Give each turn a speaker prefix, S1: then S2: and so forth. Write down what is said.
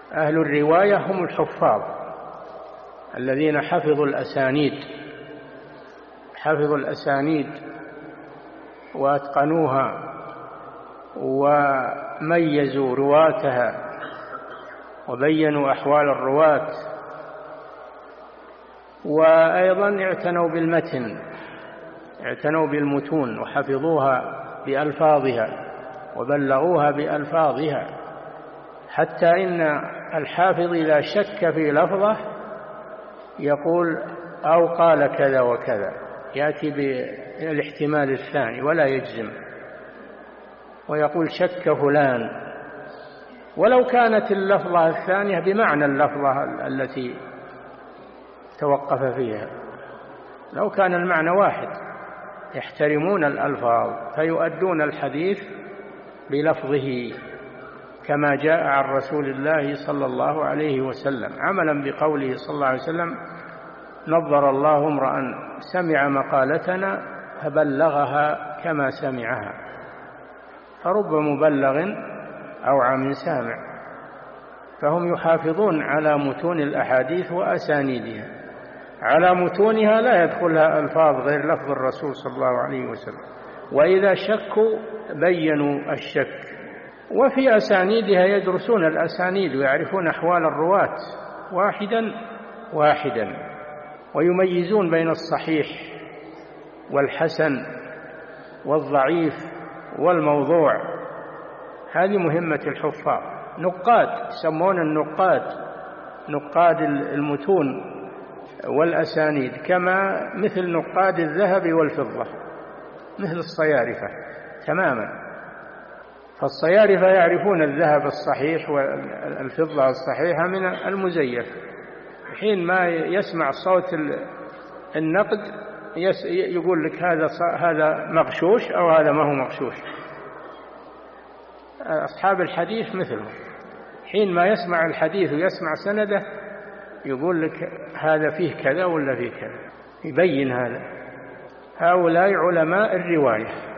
S1: أهل الرواية هم الحفاظ الذين حفظوا الأسانيد وأتقنوها وميزوا رواتها وبينوا أحوال الرواة، وأيضا اعتنوا بالمتون وحفظوها بألفاظها وبلغوها بألفاظها، حتى إن الحافظ إذا شك في لفظه يقول أو قال كذا وكذا، يأتي بالاحتمال الثاني ولا يجزم، ويقول شك فلان، ولو كانت اللفظة الثانية بمعنى اللفظة التي توقف فيها، لو كان المعنى واحد. يحترمون الألفاظ فيؤدون الحديث بلفظه كما جاء عن رسول الله صلى الله عليه وسلم، عملا بقوله صلى الله عليه وسلم: نظر الله امرأ سمع مقالتنا فبلغها كما سمعها. فرب مبلغ أوعى من سامع. فهم يحافظون على متون الأحاديث وأسانيدها، على متونها لا يدخلها ألفاظ غير لفظ الرسول صلى الله عليه وسلم، وإذا شكوا بينوا الشك. وفي أسانيدها يدرسون الأسانيد ويعرفون أحوال الرواة واحدا واحدا، ويميزون بين الصحيح والحسن والضعيف والموضوع. هذه مهمة الحفاظ. نقاد، يسمون نقاد المتون والأسانيد، كما مثل نقاد الذهب والفضة، مثل الصيارفة تماما. فالصيارفة يعرفون الذهب الصحيح والفضة الصحيحة من المزيف. حين ما يسمع صوت النقد يقول لك هذا مغشوش أو هذا ما هو مغشوش. أصحاب الحديث مثله، حين ما يسمع الحديث ويسمع سنده يقول لك هذا فيه كذا ولا فيه كذا، يبين هذا. هؤلاء علماء الرواية.